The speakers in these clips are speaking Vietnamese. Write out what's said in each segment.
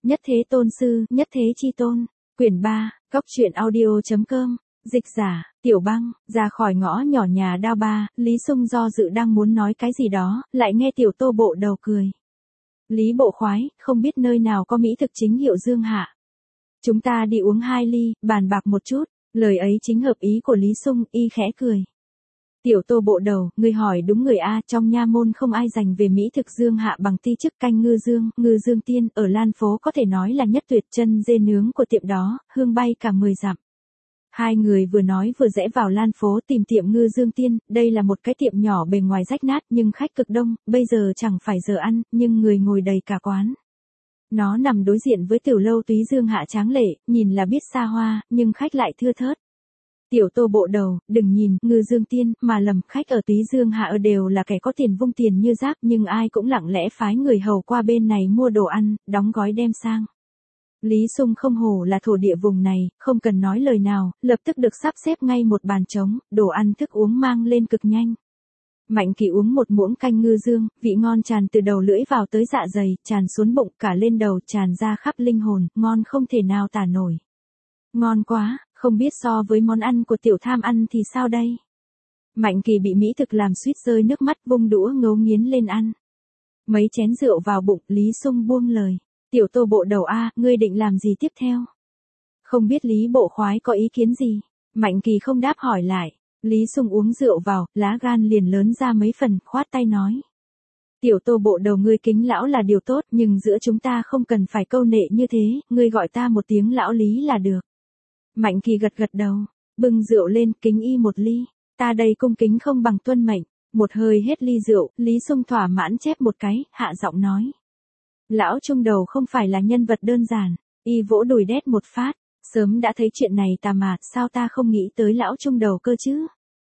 Nhất thế tôn sư, nhất thế chi tôn. Quyển 3, Cóc truyện audio.com. Dịch giả, Tiểu Băng. Ra khỏi ngõ nhỏ nhà Đao Ba, Lý Sung do dự đang muốn nói cái gì đó, lại nghe Tiểu Tô Bộ Đầu cười. Lý bộ khoái, không biết nơi nào có mỹ thực chính hiệu Dương Hạ. Chúng ta đi uống 2 ly, bàn bạc một chút. Lời ấy chính hợp ý của Lý Sung, y khẽ cười. Tiểu Tô Bộ Đầu, ngươi hỏi đúng người a, trong nha môn không ai dành về mỹ thực Dương Hạ bằng ti chức canh ngư dương tiên, ở Lan phố có thể nói là nhất tuyệt, chân dê nướng của tiệm đó, hương bay cả 10 dặm. Hai người vừa nói vừa rẽ vào Lan phố tìm tiệm ngư dương tiên, đây là một cái tiệm nhỏ bề ngoài rách nát nhưng khách cực đông, bây giờ chẳng phải giờ ăn, nhưng người ngồi đầy cả quán. Nó nằm đối diện với tiểu lâu túy Dương Hạ tráng lệ, nhìn là biết xa hoa, nhưng khách lại thưa thớt. Tiểu Tô Bộ Đầu, đừng nhìn, ngư dương tiên, mà lầm, khách ở túy Dương Hạ đều là kẻ có tiền vung tiền như giáp, nhưng ai cũng lặng lẽ phái người hầu qua bên này mua đồ ăn, đóng gói đem sang. Lý Sung không hổ là thổ địa vùng này, không cần nói lời nào, lập tức được sắp xếp ngay một bàn trống, đồ ăn thức uống mang lên cực nhanh. Mạnh Kỳ uống một muỗng canh ngư dương, vị ngon tràn từ đầu lưỡi vào tới dạ dày, tràn xuống bụng, cả lên đầu, tràn ra khắp linh hồn, ngon không thể nào tả nổi. Ngon quá, không biết so với món ăn của tiểu tham ăn thì sao đây? Mạnh Kỳ bị mỹ thực làm suýt rơi nước mắt, vung đũa ngấu nghiến lên ăn. Mấy chén rượu vào bụng, Lý Sung buông lời. Tiểu Tô Bộ Đầu a, ngươi định làm gì tiếp theo? Không biết Lý bộ khoái có ý kiến gì? Mạnh Kỳ không đáp hỏi lại. Lý Sung uống rượu vào, lá gan liền lớn ra mấy phần, khoát tay nói. Tiểu Tô Bộ Đầu, ngươi kính lão là điều tốt, nhưng giữa chúng ta không cần phải câu nệ như thế, ngươi gọi ta một tiếng lão Lý là được. Mạnh Kỳ gật gật đầu, bưng rượu lên, kính y một ly. Ta đây cung kính không bằng tuân mệnh. Một hơi hết ly rượu, Lý Sung thỏa mãn chép một cái, hạ giọng nói. Lão Trung Đầu không phải là nhân vật đơn giản, y vỗ đùi đét một phát, sớm đã thấy chuyện này ta mà, sao ta không nghĩ tới Lão Trung Đầu cơ chứ?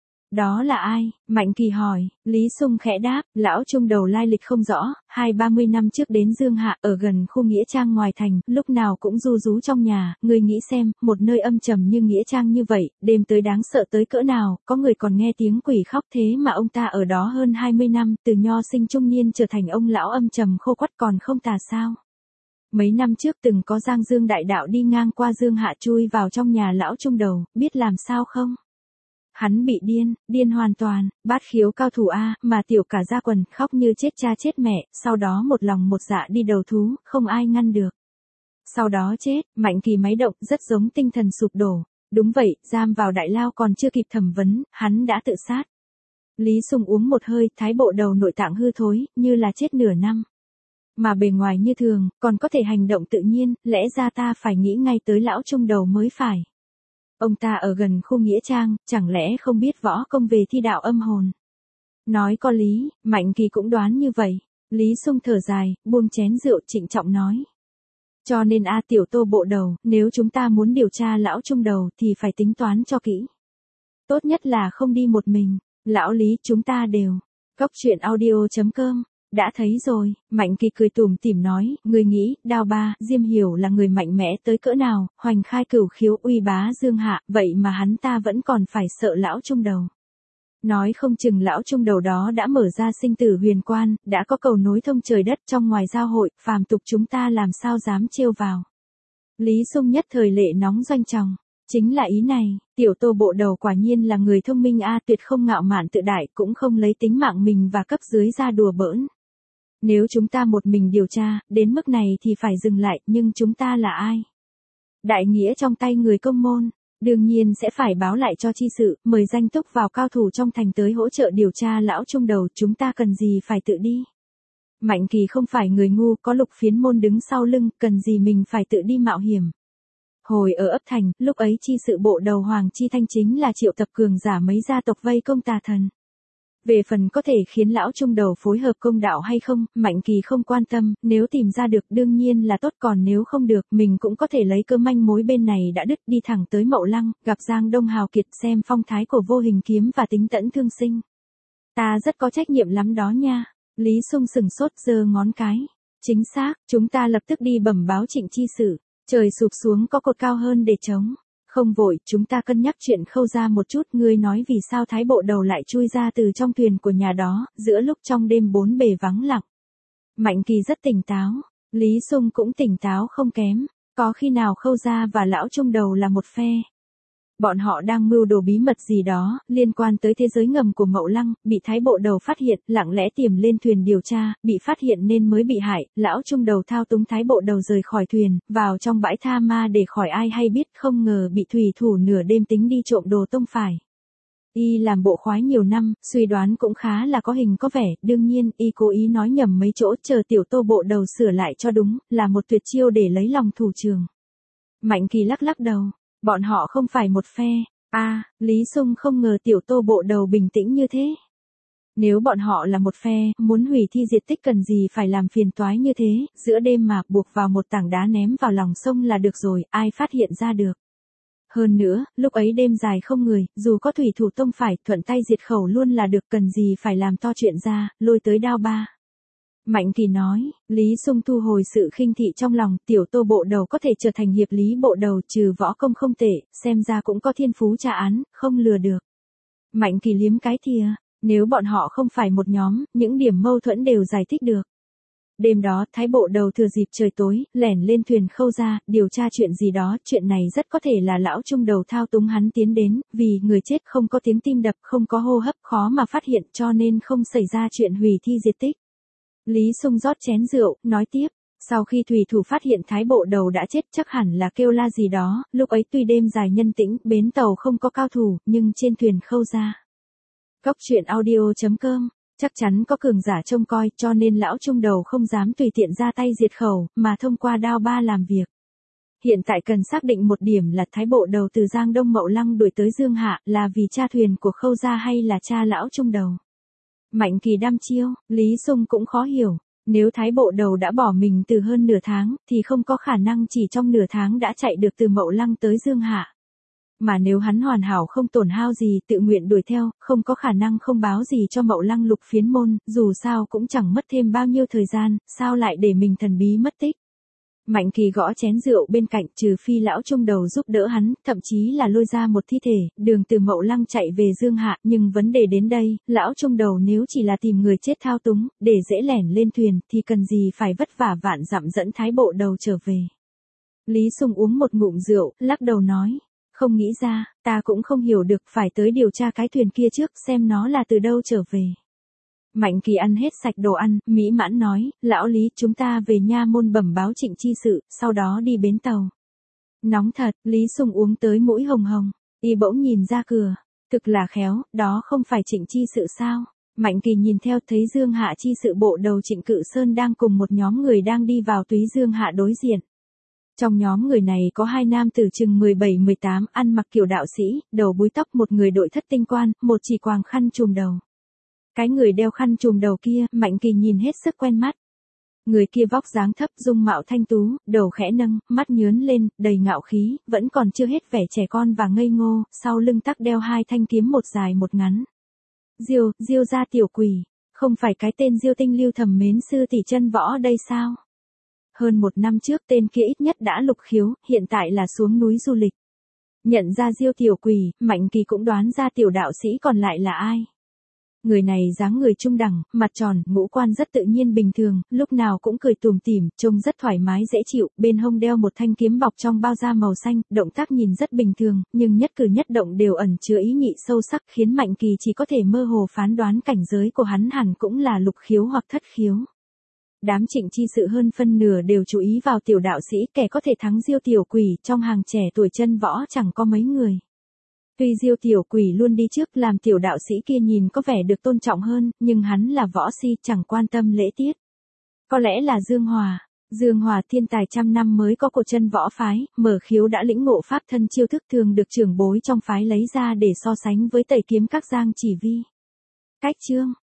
Đó là ai? Mạnh Kỳ hỏi. Lý Sung khẽ đáp, Lão Trung Đầu lai lịch không rõ, 20-30 năm trước đến Dương Hạ, ở gần khu Nghĩa Trang ngoài thành, lúc nào cũng ru rú trong nhà, ngươi nghĩ xem, một nơi âm trầm như Nghĩa Trang như vậy, đêm tới đáng sợ tới cỡ nào, có người còn nghe tiếng quỷ khóc, thế mà ông ta ở đó hơn 20 năm, từ nho sinh trung niên trở thành ông lão âm trầm khô quắt còn không tà sao. Mấy năm trước từng có Giang Dương đại đạo đi ngang qua Dương Hạ chui vào trong nhà Lão Trung Đầu, biết làm sao không? Hắn bị điên hoàn toàn, bát khiếu cao thủ a, mà tiểu cả gia quần, khóc như chết cha chết mẹ, sau đó một lòng một dạ đi đầu thú, không ai ngăn được. Sau đó chết, Mạnh Kỳ máy động, rất giống tinh thần sụp đổ. Đúng vậy, giam vào đại lao còn chưa kịp thẩm vấn, hắn đã tự sát. Lý Sung uống một hơi, Thái Bộ Đầu nội tạng hư thối, như là chết nửa năm. Mà bề ngoài như thường, còn có thể hành động tự nhiên, lẽ ra ta phải nghĩ ngay tới Lão Trung Đầu mới phải. Ông ta ở gần khu Nghĩa Trang, chẳng lẽ không biết võ công về thi đạo âm hồn? Nói có lý, Mạnh Kỳ cũng đoán như vậy. Lý Sung thở dài, buông chén rượu, trịnh trọng nói. Cho nên Tiểu Tô Bộ Đầu, nếu chúng ta muốn điều tra Lão Trung Đầu thì phải tính toán cho kỹ. Tốt nhất là không đi một mình. Lão Lý, chúng ta đều. Cóc truyện audio.com. Đã thấy rồi, Mạnh Kỳ cười tủm tỉm nói, ngươi nghĩ, Đao Ba, Diêm Hiểu là người mạnh mẽ tới cỡ nào, hoành khai cửu khiếu uy bá Dương Hạ, vậy mà hắn ta vẫn còn phải sợ Lão Trung Đầu. Nói không chừng Lão Trung Đầu đó đã mở ra sinh tử huyền quan, đã có cầu nối thông trời đất trong ngoài giao hội, phàm tục chúng ta làm sao dám trêu vào. Lý Sung nhất thời lệ nóng doanh tròng. Chính là ý này, Tiểu Tô Bộ Đầu quả nhiên là người thông minh tuyệt không ngạo mạn tự đại, cũng không lấy tính mạng mình và cấp dưới ra đùa bỡn. Nếu chúng ta một mình điều tra, đến mức này thì phải dừng lại, nhưng chúng ta là ai? Đại nghĩa trong tay người công môn, đương nhiên sẽ phải báo lại cho chi sự, mời danh túc vào cao thủ trong thành tới hỗ trợ điều tra Lão Trung Đầu, chúng ta cần gì phải tự đi. Mạnh Kỳ không phải người ngu, có Lục Phiến Môn đứng sau lưng, cần gì mình phải tự đi mạo hiểm. Hồi ở ấp thành, lúc ấy chi sự bộ đầu Hoàng Chi Thanh chính là triệu tập cường giả mấy gia tộc vây công tà thần. Về phần có thể khiến Lão Trung Đầu phối hợp công đạo hay không, Mạnh Kỳ không quan tâm, nếu tìm ra được đương nhiên là tốt, còn nếu không được, mình cũng có thể lấy cơ manh mối bên này đã đứt đi thẳng tới Mậu Lăng, gặp Giang Đông Hào Kiệt xem phong thái của Vô Hình Kiếm và tính tẫn thương sinh. Ta rất có trách nhiệm lắm đó nha. Lý Sung sừng sốt giơ ngón cái. Chính xác, chúng ta lập tức đi bẩm báo Trịnh chi sự. Trời sụp xuống có cột cao hơn để chống. Không vội, chúng ta cân nhắc chuyện Khâu ra một chút, ngươi nói vì sao Thái Bộ Đầu lại chui ra từ trong thuyền của nhà đó, giữa lúc trong đêm bốn bề vắng lặng. Mạnh Kỳ rất tỉnh táo. Lý Sung cũng tỉnh táo không kém, có khi nào Khâu gia và lão Trung Đầu là một phe. Bọn họ đang mưu đồ bí mật gì đó, liên quan tới thế giới ngầm của Mậu Lăng, bị Thái Bộ Đầu phát hiện, lặng lẽ tiềm lên thuyền điều tra, bị phát hiện nên mới bị hại, lão Trung Đầu thao túng Thái Bộ Đầu rời khỏi thuyền, vào trong bãi tha ma để khỏi ai hay biết, không ngờ bị thủy thủ nửa đêm tính đi trộm đồ tông phải. Y làm bộ khoái nhiều năm, suy đoán cũng khá là có hình có vẻ, đương nhiên, y cố ý nói nhầm mấy chỗ, chờ Tiểu Tô Bộ Đầu sửa lại cho đúng, là một tuyệt chiêu để lấy lòng thủ trường. Mạnh Kỳ lắc lắc đầu. Bọn họ không phải một phe. Lý Sung không ngờ Tiểu Tô Bộ Đầu bình tĩnh như thế. Nếu bọn họ là một phe, muốn hủy thi diệt tích cần gì phải làm phiền toái như thế, giữa đêm mà buộc vào một tảng đá ném vào lòng sông là được rồi, ai phát hiện ra được. Hơn nữa, lúc ấy đêm dài không người, dù có thủy thủ tông phải, thuận tay diệt khẩu luôn là được, cần gì phải làm to chuyện ra, lôi tới đao ba. Mạnh Kỳ nói, Lý Sung thu hồi sự khinh thị trong lòng, Tiểu Tô Bộ Đầu có thể trở thành hiệp lý bộ đầu, trừ võ công không tệ, xem ra cũng có thiên phú tra án, không lừa được. Mạnh Kỳ liếm cái thìa, nếu bọn họ không phải một nhóm, những điểm mâu thuẫn đều giải thích được. Đêm đó, Thái Bộ Đầu thừa dịp trời tối, lẻn lên thuyền Khâu gia, điều tra chuyện gì đó, chuyện này rất có thể là lão Trung Đầu thao túng hắn tiến đến, vì người chết không có tiếng tim đập, không có hô hấp, khó mà phát hiện, cho nên không xảy ra chuyện hủy thi diệt tích. Lý Sung rót chén rượu, nói tiếp, sau khi thủy thủ phát hiện Thái Bộ Đầu đã chết chắc hẳn là kêu la gì đó, lúc ấy tuy đêm dài nhân tĩnh, bến tàu không có cao thủ, nhưng trên thuyền Khâu gia. Góc truyện audio.com, chắc chắn có cường giả trông coi, cho nên lão Trung Đầu không dám tùy tiện ra tay diệt khẩu, mà thông qua đao ba làm việc. Hiện tại cần xác định một điểm là Thái Bộ Đầu từ Giang Đông Mậu Lăng đuổi tới Dương Hạ, là vì cha thuyền của Khâu gia hay là cha lão Trung Đầu. Mạnh Kỳ đăm chiêu, Lý Sung cũng khó hiểu, nếu Thái Bộ Đầu đã bỏ mình từ hơn nửa tháng, thì không có khả năng chỉ trong nửa tháng đã chạy được từ Mậu Lăng tới Dương Hạ. Mà nếu hắn hoàn hảo không tổn hao gì, tự nguyện đuổi theo, không có khả năng không báo gì cho Mậu Lăng Lục Phiến môn, dù sao cũng chẳng mất thêm bao nhiêu thời gian, sao lại để mình thần bí mất tích. Mạnh Kỳ gõ chén rượu bên cạnh, trừ phi lão Trung Đầu giúp đỡ hắn, thậm chí là lôi ra một thi thể, đường từ Mậu Lăng chạy về Dương Hạ, nhưng vấn đề đến đây, lão Trung Đầu nếu chỉ là tìm người chết thao túng, để dễ lẻn lên thuyền, thì cần gì phải vất vả vạn dặm dẫn Thái Bộ Đầu trở về. Lý Sung uống một ngụm rượu, lắc đầu nói, không nghĩ ra, ta cũng không hiểu được, phải tới điều tra cái thuyền kia trước, xem nó là từ đâu trở về. Mạnh Kỳ ăn hết sạch đồ ăn, mỹ mãn nói, lão Lý, chúng ta về nha môn bẩm báo Trịnh chi sự, sau đó đi bến tàu. Nóng thật, Lý Sung uống tới mũi hồng hồng, y bỗng nhìn ra cửa, thực là khéo, đó không phải Trịnh chi sự sao? Mạnh Kỳ nhìn theo thấy Dương Hạ chi sự bộ đầu Trịnh Cự Sơn đang cùng một nhóm người đang đi vào túy Dương Hạ đối diện. Trong nhóm người này có hai nam tử chừng 17-18, ăn mặc kiểu đạo sĩ, đầu búi tóc, một người đội thất tinh quan, một chỉ quàng khăn trùm đầu. Cái người đeo khăn trùm đầu kia, Mạnh Kỳ nhìn hết sức quen mắt. Người kia vóc dáng thấp, dung mạo thanh tú, đầu khẽ nâng, mắt nhướn lên, đầy ngạo khí, vẫn còn chưa hết vẻ trẻ con và ngây ngô, sau lưng tắc đeo hai thanh kiếm, một dài một ngắn. Diêu gia tiểu quỷ, không phải cái tên Diêu Tinh Lưu thầm mến sư tỷ chân võ đây sao? Hơn một năm trước tên kia ít nhất đã lục khiếu, hiện tại là xuống núi du lịch. Nhận ra Diêu tiểu quỷ, Mạnh Kỳ cũng đoán ra tiểu đạo sĩ còn lại là ai. Người này dáng người trung đẳng, mặt tròn, ngũ quan rất tự nhiên bình thường, lúc nào cũng cười tủm tỉm, trông rất thoải mái dễ chịu, bên hông đeo một thanh kiếm bọc trong bao da màu xanh, động tác nhìn rất bình thường, nhưng nhất cử nhất động đều ẩn chứa ý nhị sâu sắc, khiến Mạnh Kỳ chỉ có thể mơ hồ phán đoán cảnh giới của hắn hẳn cũng là lục khiếu hoặc thất khiếu. Đám Trịnh chi sự hơn phân nửa đều chú ý vào tiểu đạo sĩ, kẻ có thể thắng Diêu tiểu quỷ, trong hàng trẻ tuổi chân võ chẳng có mấy người. Tuy Diêu tiểu quỷ luôn đi trước làm tiểu đạo sĩ kia nhìn có vẻ được tôn trọng hơn, nhưng hắn là võ si chẳng quan tâm lễ tiết. Có lẽ là Dương Hòa thiên tài trăm năm mới có của chân võ phái, mở khiếu đã lĩnh ngộ pháp thân chiêu thức thường được trưởng bối trong phái lấy ra để so sánh với tẩy kiếm các Giang Chỉ Vi. Cách chương